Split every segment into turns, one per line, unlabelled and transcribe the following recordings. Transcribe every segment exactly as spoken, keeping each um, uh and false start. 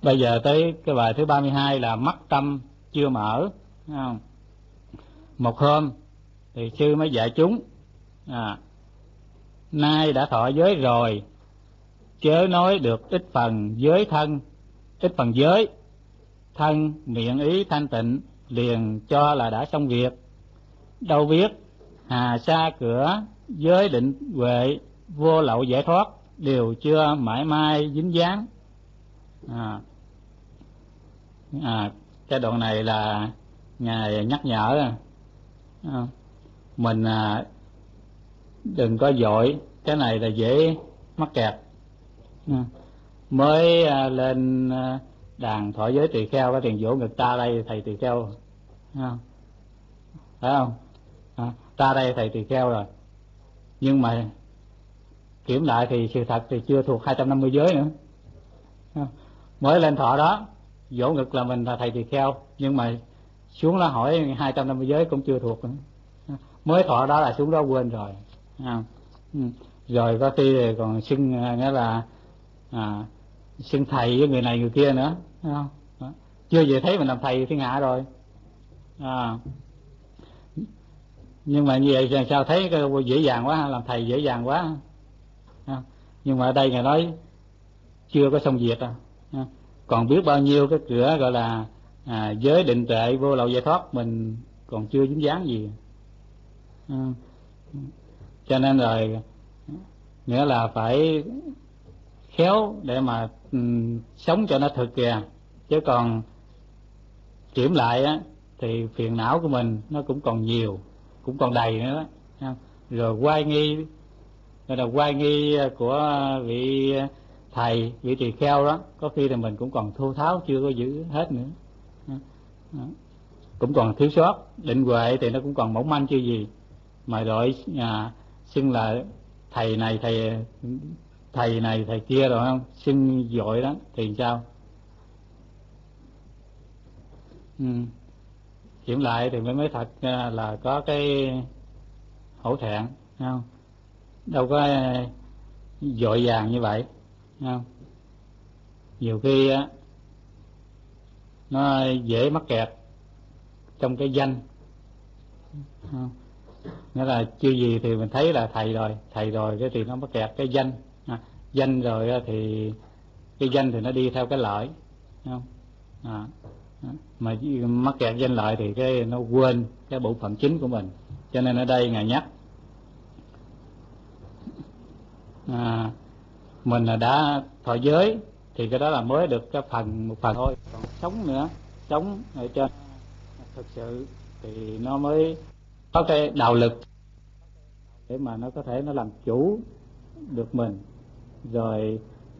Bây giờ tới cái bài thứ ba mươi hai là mắt tâm chưa mở. Không? Một hôm thì sư mới dạy chúng, à, nay đã thọ giới rồi, chớ nói được ít phần giới thân, ít phần giới thân miệng ý thanh tịnh, liền cho là đã xong việc. Đâu biết hà sa cửa giới định huệ vô lậu giải thoát đều chưa mãi mai dính dáng. À, à, cái đoạn này là ngài nhắc nhở à, mình à, đừng có vội, cái này là dễ mắc kẹt. À, mới à, lên à, đàn thọ giới tỳ kheo, cái tiền vỗ ngực ta đây thầy tỳ kheo, à, phải không? À, ta đây thầy tỳ kheo rồi, nhưng mà kiểm lại thì sự thật thì chưa thuộc hai trăm năm mươi giới nữa. À, mới lên thọ đó vỗ ngực là mình là thầy tỳ kheo, nhưng mà xuống đó hỏi hai trăm năm mươi giới cũng chưa thuộc nữa. À, mới thọ đó là xuống đó quên rồi. À, ừ. Rồi có khi còn xưng nghĩa là à, xưng thầy với người này người kia nữa, không? Đó. Chưa về thấy mình làm thầy thiên hạ rồi. À, nhưng mà như vậy sao thấy cái dễ dàng quá, làm thầy dễ dàng quá. À, nhưng mà ở đây ngài nói chưa có xong việc à. À, còn biết bao nhiêu cái cửa gọi là à, giới định tuệ vô lậu giải thoát mình còn chưa dính dáng gì. À, cho nên rồi nghĩa là phải khéo để mà um, sống cho nó thực kìa, chứ còn kiểm lại á thì phiền não của mình nó cũng còn nhiều, cũng còn đầy nữa đó. Rồi oai nghi, rồi là oai nghi của vị thầy, vị tỳ kheo đó, có khi là mình cũng còn thô tháo chưa có giữ hết nữa. Đó. Cũng còn thiếu sót, định huệ thì nó cũng còn mỏng manh chưa gì, mà rồi à, xưng là thầy này thầy thầy này thầy kia rồi không, xưng dội đó thì sao? Ừ. Kiểm lại thì mới mới thật là có cái hổ thẹn, không? Đâu có vội vàng như vậy, không? Nhiều khi á nó dễ mắc kẹt trong cái danh, không? Nghĩa là chưa gì thì mình thấy là thầy rồi, thầy rồi cái thì nó mắc kẹt cái danh, à, danh rồi thì cái danh thì nó đi theo cái lợi, không? À, mà mắc kẹt danh lợi thì cái nó quên cái bộ phận chính của mình. Cho nên ở đây ngài nhắc à, mình là đã thọ giới thì cái đó là mới được cái phần một phần thôi, còn sống nữa, sống ở trên thực sự thì nó mới có cái đạo lực để mà nó có thể nó làm chủ được mình, rồi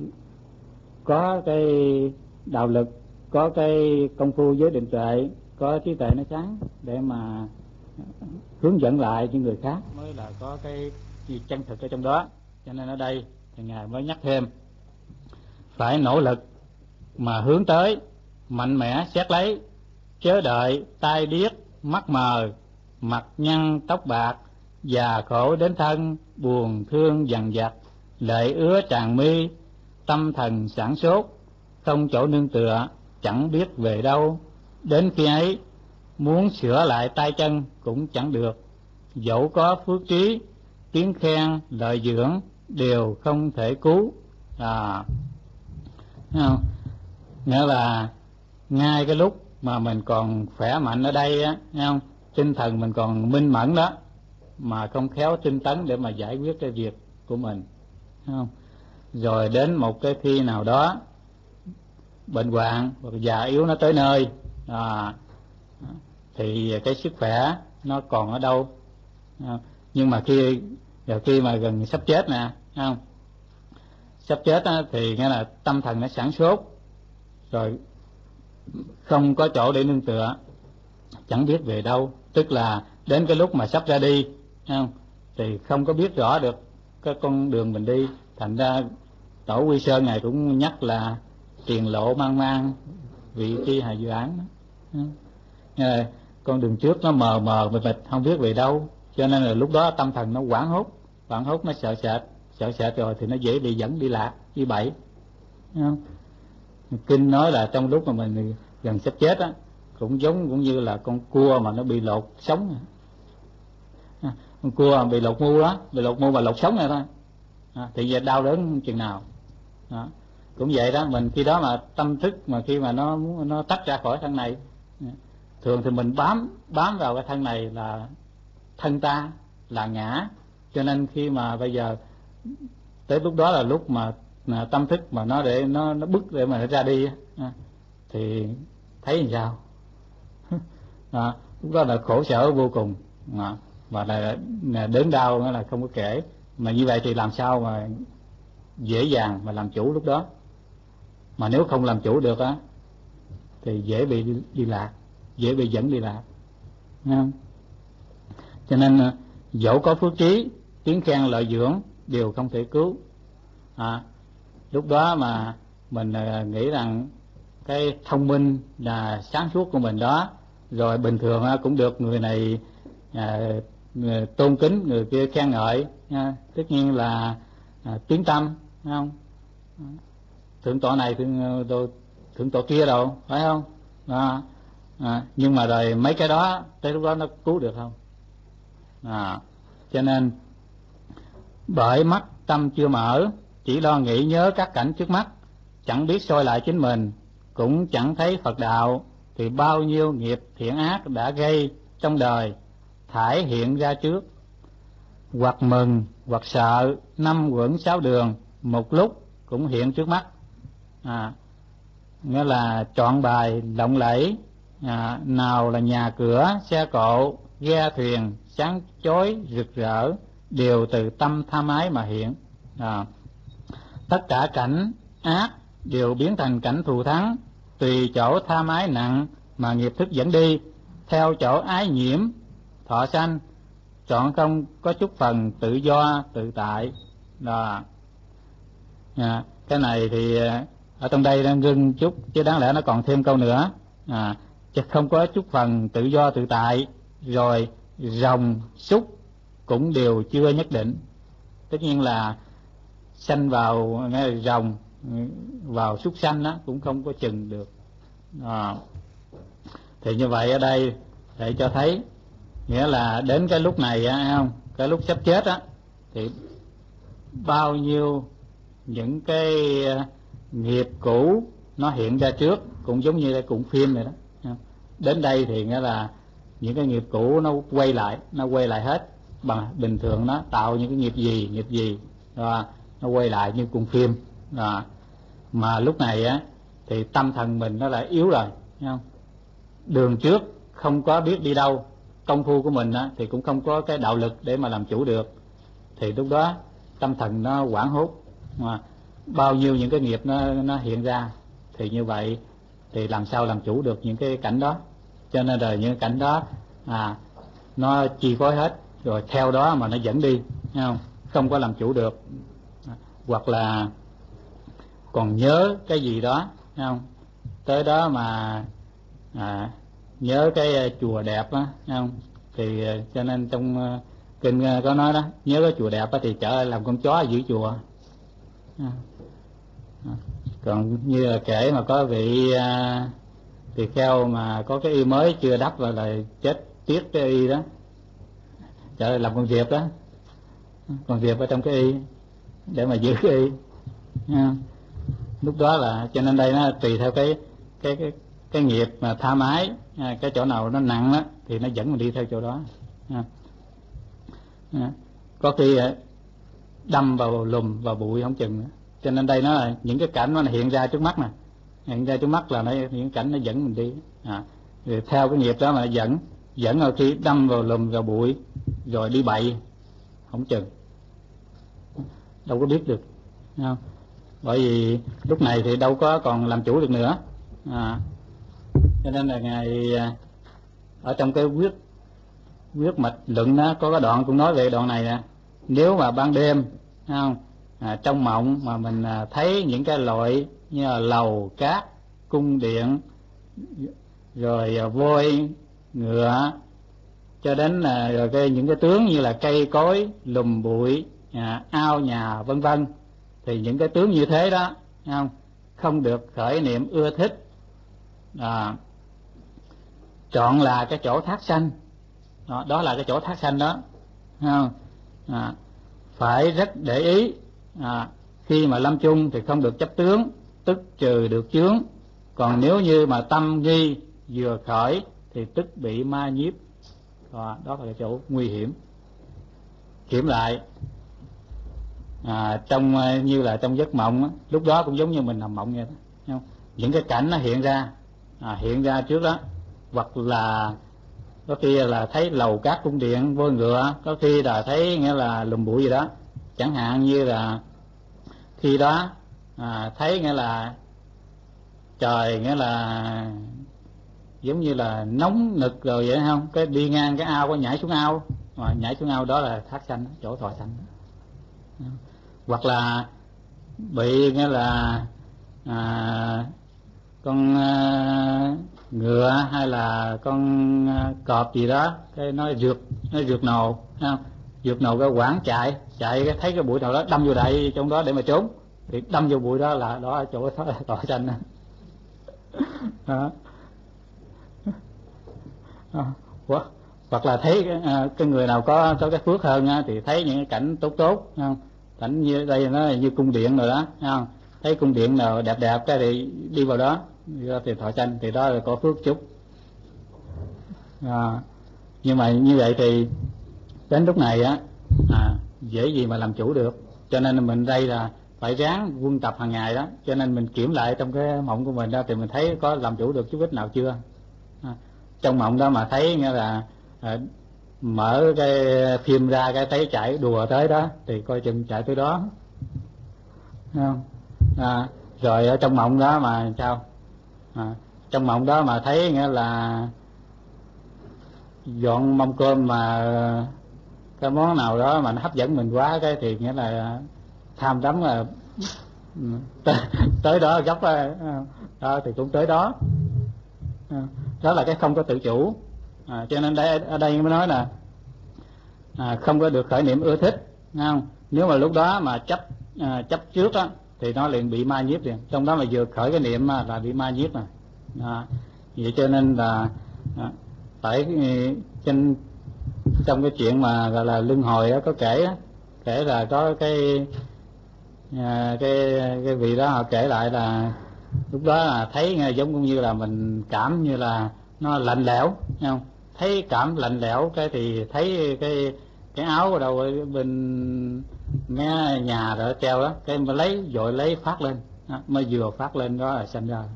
có cái đạo lực, có cái công phu giới định tuệ, có trí tuệ nó sáng để mà hướng dẫn lại cho người khác, mới là có cái gì chân thực ở trong đó. Cho nên ở đây thì ngài mới nhắc thêm phải nỗ lực mà hướng tới, mạnh mẽ xét lấy, chớ đợi tai điếc mắt mờ, mặt nhăn tóc bạc, già khổ đến thân, buồn thương dằn vặt, lệ ứa tràn mi, tâm thần sảng sốt, không chỗ nương tựa, chẳng biết về đâu. Đến khi ấy muốn sửa lại tay chân cũng chẳng được, dẫu có phước trí, tiếng khen lợi dưỡng đều không thể cứu. À, không? Nghĩa là ngay cái lúc mà mình còn khỏe mạnh ở đây á, không? Tinh thần mình còn minh mẫn đó, mà không khéo tinh tấn để mà giải quyết cái việc của mình, không? Rồi đến một cái khi nào đó bệnh hoạn hoặc già yếu nó tới nơi, à, thì cái sức khỏe nó còn ở đâu? À, nhưng mà khi rồi khi mà gần sắp chết nè, không? Sắp chết á, thì nghĩa là tâm thần nó sảng sốt, rồi không có chỗ để nương tựa, chẳng biết về đâu. Tức là đến cái lúc mà sắp ra đi, không? Thì không có biết rõ được cái con đường mình đi. Thành ra Tổ Quy Sơn ngài cũng nhắc là tiền lộ mang mang, vị tri hà dự án đó. À, con đường trước nó mờ mờ mịt mịt, không biết về đâu. Cho nên là lúc đó tâm thần nó hoảng hốt, hoảng hốt nó sợ sệt, sợ sệt rồi thì nó dễ bị dẫn đi lạc, đi bẫy. Kinh nói là trong lúc mà mình gần sắp chết á, cũng giống cũng như là con cua mà nó bị lột sống. Con cua bị lột mu đó, bị lột mu và lột sống này thôi, à, thì giờ đau đớn chừng nào đó. Cũng vậy đó, mình khi đó mà tâm thức mà khi mà nó nó tách ra khỏi thân này, thường thì mình bám bám vào cái thân này là thân ta, là ngã. Cho nên khi mà bây giờ tới lúc đó là lúc mà, mà tâm thức mà nó để nó nó bứt để mà nó ra đi à, thì thấy làm sao à, lúc đó là khổ sở vô cùng à, và là, là đớn đau nó là không có kể. Mà như vậy thì làm sao mà dễ dàng mà làm chủ lúc đó? Mà nếu không làm chủ được á thì dễ bị đi, đi lạc, dễ bị dẫn đi lạc, nghe không? Cho nên dẫu có phước trí, tiếng khen lợi dưỡng đều không thể cứu. À, lúc đó mà mình nghĩ rằng cái thông minh là sáng suốt của mình đó, rồi bình thường cũng được người này à, người tôn kính, người kia khen ngợi, à, tất nhiên là à, tiếng tâm, phải không? Thượng tọa này thượng, thượng tọa kia đâu, phải không? À, à, nhưng mà rồi mấy cái đó tới lúc đó nó cứu được không? À, cho nên bởi mắt tâm chưa mở, chỉ lo nghĩ nhớ các cảnh trước mắt, chẳng biết soi lại chính mình, cũng chẳng thấy Phật đạo, thì bao nhiêu nghiệp thiện ác đã gây trong đời thải hiện ra trước. Hoặc mừng hoặc sợ, năm quẩn sáu đường một lúc cũng hiện trước mắt. À, nghĩa là trọn bài lộng lẫy, à, nào là nhà cửa, xe cộ, ghe thuyền sáng chói rực rỡ, đều từ tâm tham ái mà hiện. À, tất cả cảnh ác đều biến thành cảnh thù thắng, tùy chỗ tham ái nặng mà nghiệp thức dẫn đi, theo chỗ ái nhiễm thọ sanh, chọn không có chút phần tự do tự tại. Đó. À, cái này thì ở trong đây đang ngưng chút, chứ đáng lẽ nó còn thêm câu nữa. À, chứ không có chút phần tự do tự tại, rồi rồng súc cũng đều chưa nhất định. Tất nhiên là sanh vào nghe rồng, vào súc sanh đó cũng không có chừng được. À, thì như vậy ở đây để cho thấy, nghĩa là đến cái lúc này á, không, cái lúc sắp chết á, thì bao nhiêu những cái nghiệp cũ nó hiện ra trước, cũng giống như cái cuộn phim này đó. Đến đây thì nghĩa là những cái nghiệp cũ nó quay lại, nó quay lại hết. Bằng bình thường nó tạo những cái nghiệp gì, nghiệp gì, rồi nó quay lại như cuộn phim. Rồi. Mà lúc này á thì tâm thần mình nó lại yếu rồi, thấy không? Đường trước không có biết đi đâu, công phu của mình á thì cũng không có cái đạo lực để mà làm chủ được, thì lúc đó tâm thần nó hoảng hốt, mà bao nhiêu những cái nghiệp nó nó hiện ra, thì như vậy thì làm sao làm chủ được những cái cảnh đó? Cho nên là những cảnh đó à nó chi phối hết, rồi theo đó mà nó dẫn đi, thấy không? Không có làm chủ được. Hoặc là còn nhớ cái gì đó, thấy không? Tới đó mà à, nhớ cái chùa đẹp á, thấy không? Thì cho nên trong kinh có nói đó, nhớ cái chùa đẹp á thì trở lại làm con chó ở giữa chùa. Còn như là kể mà có vị à, tỳ kheo mà có cái y mới chưa đắp rồi là chết tiếc cái y đó, trở lại làm con diệp đó, con diệp ở trong cái y để mà giữ cái y. Lúc đó là cho nên đây nó tùy theo cái cái cái cái nghiệp mà tha mái, cái chỗ nào nó nặng đó thì nó dẫn mình đi theo chỗ đó. Có khi đâm vào lùm vào bụi không chừng nữa. Cho nên đây nó là những cái cảnh nó hiện ra trước mắt nè, hiện ra trước mắt là nó, những cảnh nó dẫn mình đi. À, rồi theo cái nghiệp đó mà nó dẫn dẫn rồi khi đâm vào lùm vào bụi rồi đi bậy không chừng, đâu có biết được, không? Bởi vì lúc này thì đâu có còn làm chủ được nữa. À, cho nên là ngài ở trong cái quyết quyết mạch luận đó có cái đoạn cũng nói về đoạn này nè. Nếu mà ban đêm, không, à, trong mộng mà mình à, thấy những cái loại như là lầu cát, cung điện, rồi à, voi ngựa, cho đến à, rồi cái những cái tướng như là cây cối lùm bụi, à, ao nhà vân vân, thì những cái tướng như thế đó, không, không được khởi niệm ưa thích. À, chọn là cái chỗ thác sanh, đó, đó là cái chỗ thác sanh đó, không? À, phải rất để ý. À, khi mà lâm chung thì không được chấp tướng, tức trừ được chướng. Còn nếu như mà tâm nghi vừa khởi thì tức bị ma nhiếp. Đó, đó là cái chỗ nguy hiểm. Kiểm lại, à, trong như là trong giấc mộng, lúc đó cũng giống như mình nằm mộng vậy đó, không? Những cái cảnh nó hiện ra, à, hiện ra trước đó, hoặc là có khi là thấy lầu cát cung điện vô ngựa, có khi là thấy nghĩa là lùm bụi gì đó. Chẳng hạn như là khi đó à, thấy nghĩa là trời nghĩa là giống như là nóng nực rồi vậy không, cái đi ngang cái ao có nhảy xuống ao, mà nhảy xuống ao đó là thác sanh, chỗ thọ sanh. Hoặc là bị nghĩa là à, con à, ngựa hay là con à, cọp gì đó, cái nó rượt nó rượt nồ, không? Rượt nồ cái quảng chạy chạy cái thấy cái bụi nào đó đâm vô đại trong đó để mà trốn, thì đâm vô bụi đó là đó là chỗ thọ sanh đó. Đó. Đó. Hoặc là thấy cái, cái người nào có có cái phước hơn thì thấy những cái cảnh tốt tốt, không? Cảnh như đây nó như cung điện rồi đó, không? Thấy cung điện nào đẹp đẹp cái thì đi vào đó, đi vào thì thọ sanh, thì đó là có phước chút. À, nhưng mà như vậy thì đến lúc này á, à, dễ gì mà làm chủ được. Cho nên mình đây là phải ráng quân tập hàng ngày đó. Cho nên mình kiểm lại trong cái mộng của mình đó, thì mình thấy có làm chủ được chút ít nào chưa. À, trong mộng đó mà thấy nghĩa là à, mở cái phim ra cái thấy chạy đùa tới đó thì coi chừng chạy tới đó, không? À, rồi ở trong mộng đó mà sao, à, trong mộng đó mà thấy nghĩa là dọn mâm cơm mà cái món nào đó mà nó hấp dẫn mình quá, cái thì nghĩa là tham đắm là tới, tới đó gấp đó thì cũng tới đó. Đó là cái không có tự chủ. À, cho nên đây, ở đây mới nói là à, không có được khởi niệm ưa thích, không? Nếu mà lúc đó mà chấp à, chấp trước á thì nó liền bị ma nhiếp liền. Trong đó mà vừa khởi cái niệm là bị ma nhiếp mà. À, vậy cho nên là à, phải trên trong cái chuyện mà gọi là luân hồi đó, có kể đó, kể là có cái à, cái cái vị đó họ kể lại là lúc đó là thấy nghe giống cũng như là mình cảm như là nó lạnh lẽo, không? Thấy cảm lạnh lẽo cái thì thấy cái cái áo ở đâu ở bên nghe nhà rồi treo đó, cái mà lấy vội lấy phát lên đó, mới vừa phát lên đó là sanh ra.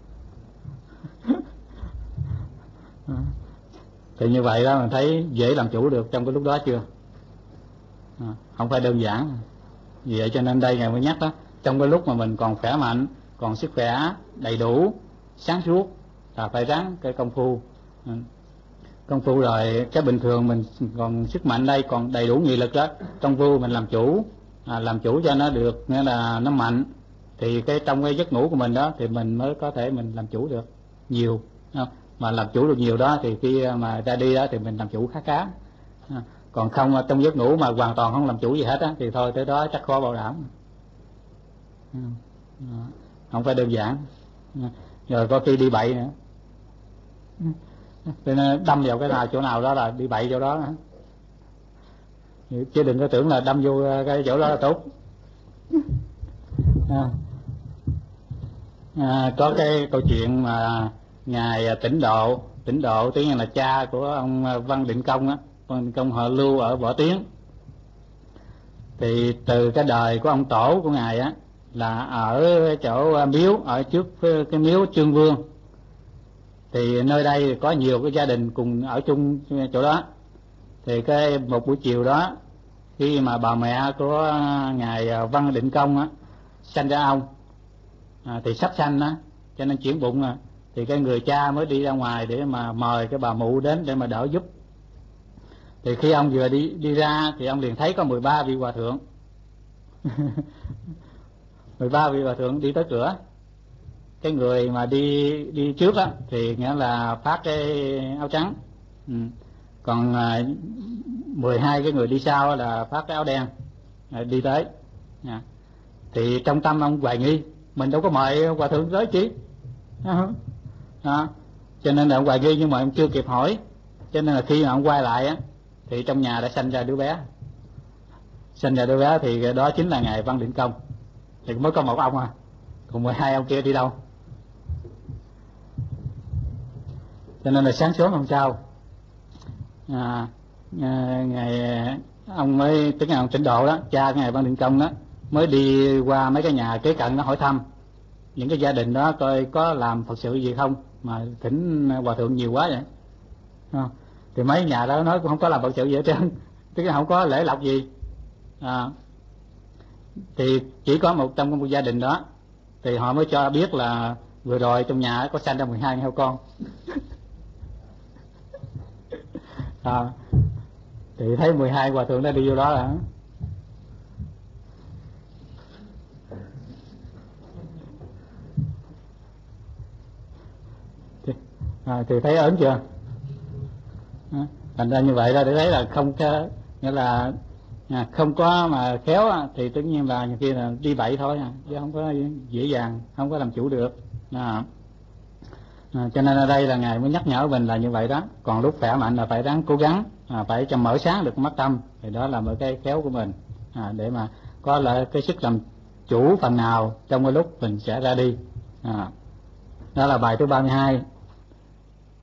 Thì như vậy đó mình thấy dễ làm chủ được trong cái lúc đó chưa? À, không phải đơn giản. Vì vậy cho nên đây ngài mới nhắc đó, trong cái lúc mà mình còn khỏe mạnh, còn sức khỏe đầy đủ, sáng suốt là phải ráng cái công phu. À, công phu rồi cái bình thường mình còn sức mạnh đây, còn đầy đủ nghị lực đó, công phu mình làm chủ, à, làm chủ cho nó được, nghĩa là nó mạnh, thì cái trong cái giấc ngủ của mình đó thì mình mới có thể mình làm chủ được nhiều, không? Mà làm chủ được nhiều đó thì khi mà ra đi đó thì mình làm chủ khá khá. À, còn không trong giấc ngủ mà hoàn toàn không làm chủ gì hết á thì thôi tới đó chắc khó bảo đảm. À, không phải đơn giản. À, rồi có khi đi bậy nữa, cho nên đâm vào cái nào chỗ nào đó là đi bậy chỗ đó, chứ đừng có tưởng là đâm vô cái chỗ đó là tốt. À, à, có cái câu chuyện mà ngài Tĩnh Độ, Tĩnh Độ tức là cha của ông Văn Định Công á, Văn Định Công họ Lưu ở Võ Tiến. Thì từ cái đời của ông tổ của ngài á là ở chỗ miếu, ở trước cái miếu Trương Vương, thì nơi đây có nhiều cái gia đình cùng ở chung chỗ đó. Thì cái một buổi chiều đó, khi mà bà mẹ của ngài Văn Định Công á sanh ra ông, à, thì sắp sanh á, cho nên chuyển bụng à, thì cái người cha mới đi ra ngoài để mà mời cái bà mụ đến để mà đỡ giúp. Thì khi ông vừa đi đi ra thì ông liền thấy có mười ba vị hòa thượng mười ba vị hòa thượng đi tới cửa. Cái người mà đi đi trước á thì nghĩa là phát cái áo trắng, ừ. Còn à, mười hai cái người đi sau là phát cái áo đen, à, đi tới. À, thì trong tâm ông hoài nghi, mình đâu có mời hòa thượng tới chi đó. Đó. Cho nên là ông Hoài nghi, nhưng mà ông chưa kịp hỏi, cho nên là khi mà ông quay lại á thì trong nhà đã sanh ra đứa bé. Sanh ra đứa bé thì đó chính là ngài Văn Định Công. Thì mới có một ông à, còn mười hai ông kia đi đâu? Cho nên là sáng sớm hôm sau à, à, ngày ông mới tức là ông Tịnh Độ đó, cha ngài Văn Định Công đó, mới đi qua mấy cái nhà kế cận nó hỏi thăm những cái gia đình đó coi có làm Phật sự gì không mà thỉnh hòa thượng nhiều quá vậy. À, thì mấy nhà đó nói cũng không có làm Phật sự gì hết trơn, tức là không có lễ lộc gì. À, thì chỉ có một trong một gia đình đó thì họ mới cho biết là vừa rồi trong nhà có sanh ra mười hai heo con. À, thì thấy mười hai hòa thượng đã đi vô đó là thì, à, thì thấy ớn chưa? À, thành ra như vậy ra để thấy là không có, nghĩa là à, không có mà khéo thì tất nhiên là nhiều khi là đi bậy thôi à, chứ không có dễ dàng, không có làm chủ được. À, à, cho nên ở đây là ngài mới nhắc nhở mình là như vậy đó. Còn lúc khỏe mạnh là phải ráng cố gắng, à, phải cho mở sáng được mắt tâm, thì đó là một cái khéo của mình, à, để mà có lại cái sức làm chủ phần nào trong cái lúc mình sẽ ra đi. À, đó là bài thứ ba mươi hai.